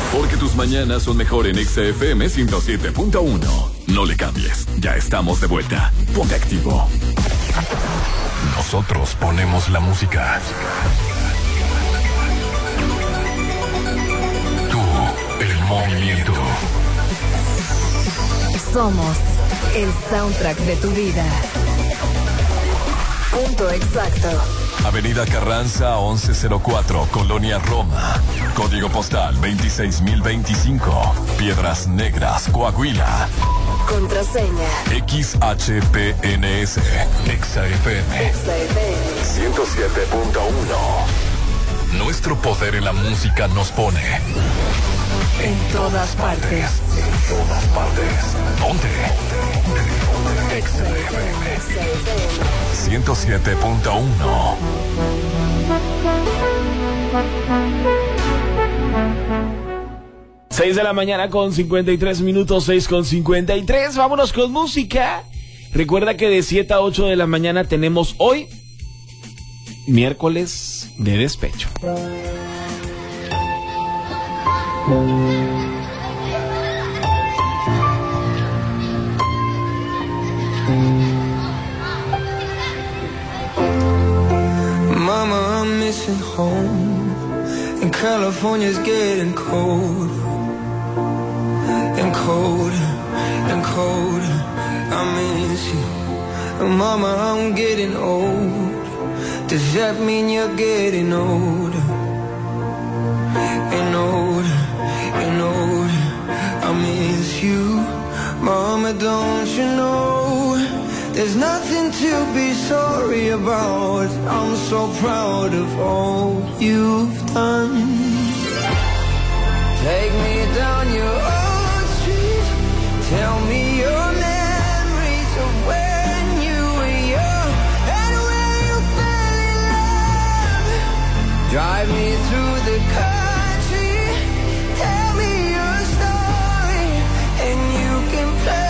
Porque tus mañanas son mejor en XFM 107.1. No le cambies, ya estamos de vuelta. Ponte activo. Nosotros ponemos la música. Tú, el movimiento. Somos el soundtrack de tu vida. Punto exacto. Avenida Carranza 1104, Colonia Roma. Código postal 26025. Piedras Negras, Coahuila. Contraseña XHPNS. XFM 107.1. Nuestro poder en la música nos pone en todas partes. En todas partes. Ponte. XFM 107.1. Seis de la mañana con 53 minutos, 6:53. Vámonos con música. Recuerda que de 7 a 8 de la mañana tenemos hoy miércoles de despecho. Mama, I'm missing home, and California's getting cold, and colder, and colder. I miss you, and Mama, I'm getting old. Does that mean you're getting older, and older, and older? I miss you, Mama, don't you know? There's nothing to be sorry about. I'm so proud of all you've done. Take me down your old street. Tell me your memories of when you were young and when you fell in love. Drive me through the country. Tell me your story, and you can play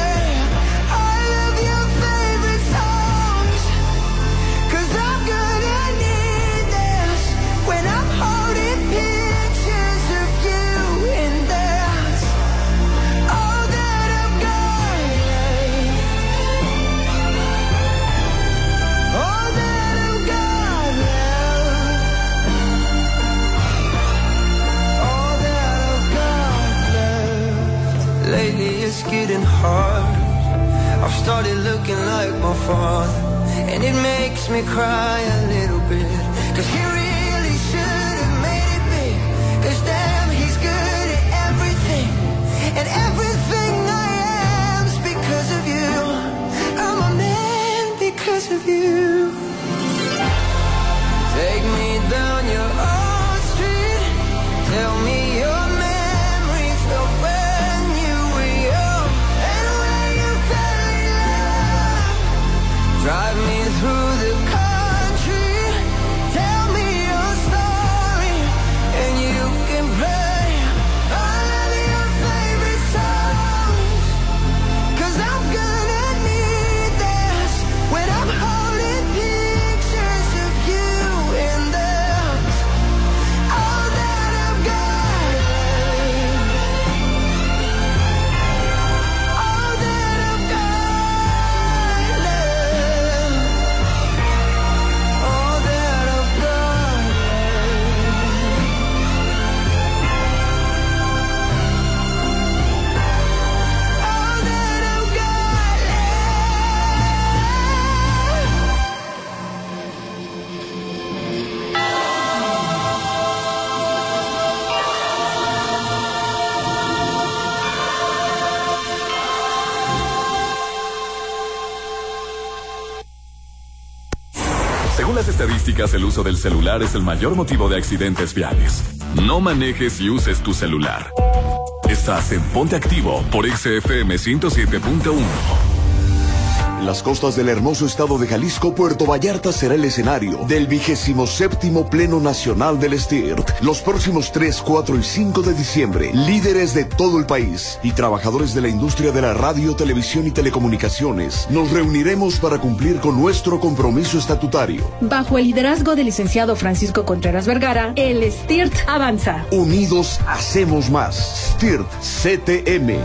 getting hard. I've started looking like my father, and it makes me cry a little bit, 'cause he really should have made it big. 'Cause damn, he's good at everything, and everything I am's because of you. I'm a man because of you. Take me down your old street. Tell me your memories of when you were young and when you fell in love. Drive me through the country. Tell me your story, and you can play all of your favorite songs. 'Cause I'm gonna need this when I'm holding pictures of you in this. All that I've got left. All that I've got left. All that I've got left. All that I've got Según las estadísticas, el uso del celular es el mayor motivo de accidentes viales. No manejes y uses tu celular. Estás en Ponte Activo por XFM 107.1. En las costas del hermoso estado de Jalisco, Puerto Vallarta será el escenario del 27º Pleno Nacional del STIRT. Los próximos 3, 4 y 5 de diciembre, líderes de todo el país y trabajadores de la industria de la radio, televisión y telecomunicaciones, nos reuniremos para cumplir con nuestro compromiso estatutario. Bajo el liderazgo del licenciado Francisco Contreras Vergara, el STIRT avanza. Unidos hacemos más. STIRT CTM.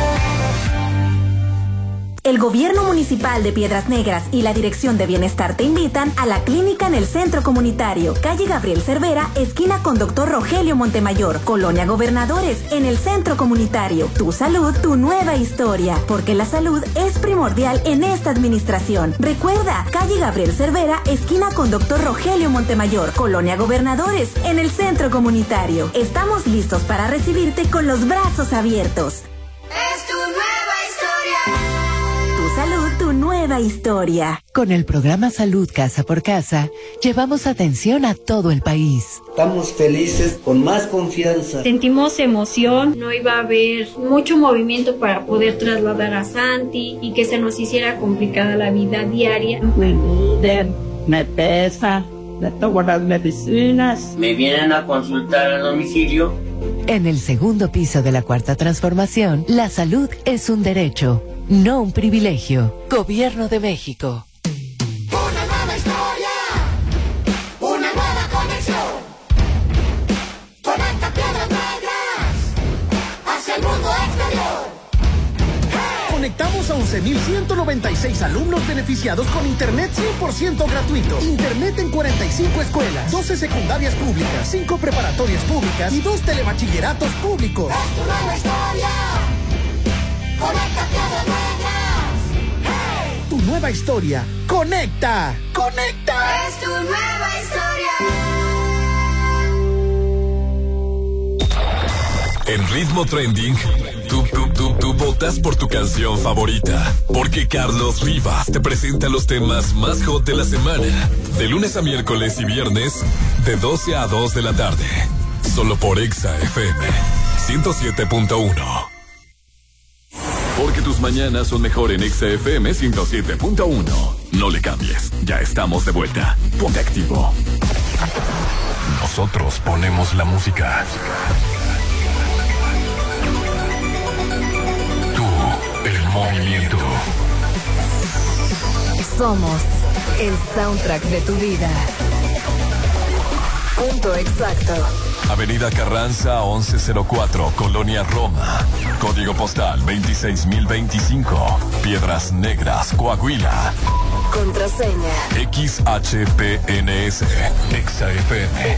El Gobierno Municipal de Piedras Negras y la Dirección de Bienestar te invitan a la clínica en el Centro Comunitario, calle Gabriel Cervera, esquina con Dr. Rogelio Montemayor, Colonia Gobernadores, en el Centro Comunitario. Tu salud, tu nueva historia, porque la salud es primordial en esta administración. Recuerda, calle Gabriel Cervera, esquina con Dr. Rogelio Montemayor, Colonia Gobernadores, en el Centro Comunitario. Estamos listos para recibirte con los brazos abiertos. Es tu nueva historia. Salud, tu nueva historia. Con el programa Salud Casa por Casa, llevamos atención a todo el país. Estamos felices, con más confianza. Sentimos emoción, no iba a haber mucho movimiento para poder trasladar a Santi y que se nos hiciera complicada la vida diaria. Me pesa, le tomo las medicinas. Me vienen a consultar a domicilio. En el segundo piso de la Cuarta Transformación, la salud es un derecho, no un privilegio. Gobierno de México. Una nueva historia, una nueva conexión. Conecta Piedras Negras hacia el mundo exterior. Conectamos a 11,196 alumnos beneficiados con internet 100% gratuito. Internet en 45 escuelas, 12 secundarias públicas, 5 preparatorias públicas y 2 telebachilleratos públicos. Es tu nueva historia. Conecta Piedras Negras. Hey. Tu nueva historia. Conecta. Conecta. Es tu nueva historia. En Ritmo Trending, tú votas por tu canción favorita. Porque Carlos Rivas te presenta los temas más hot de la semana. De lunes a miércoles y viernes, de 12 a 2 de la tarde. Solo por Exa FM 107.1. Porque tus mañanas son mejor en Exa FM 107.1. No le cambies, ya estamos de vuelta. Ponte activo. Nosotros ponemos la música. Tú, el movimiento. Somos el soundtrack de tu vida. Punto exacto. Avenida Carranza 1104, Colonia Roma. Código postal 26025. Piedras Negras, Coahuila. Contraseña. XHPNS. XFM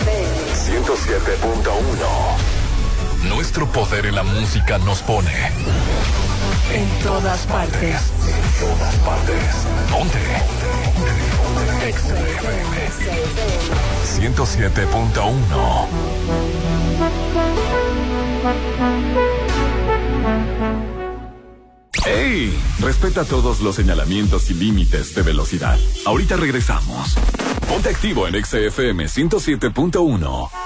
107.1. Nuestro poder en la música nos pone en todas partes. En todas partes. Ponte. XFM 107.1. ¡Ey! Respeta todos los señalamientos y límites de velocidad. Ahorita regresamos. Ponte activo en XFM 107.1.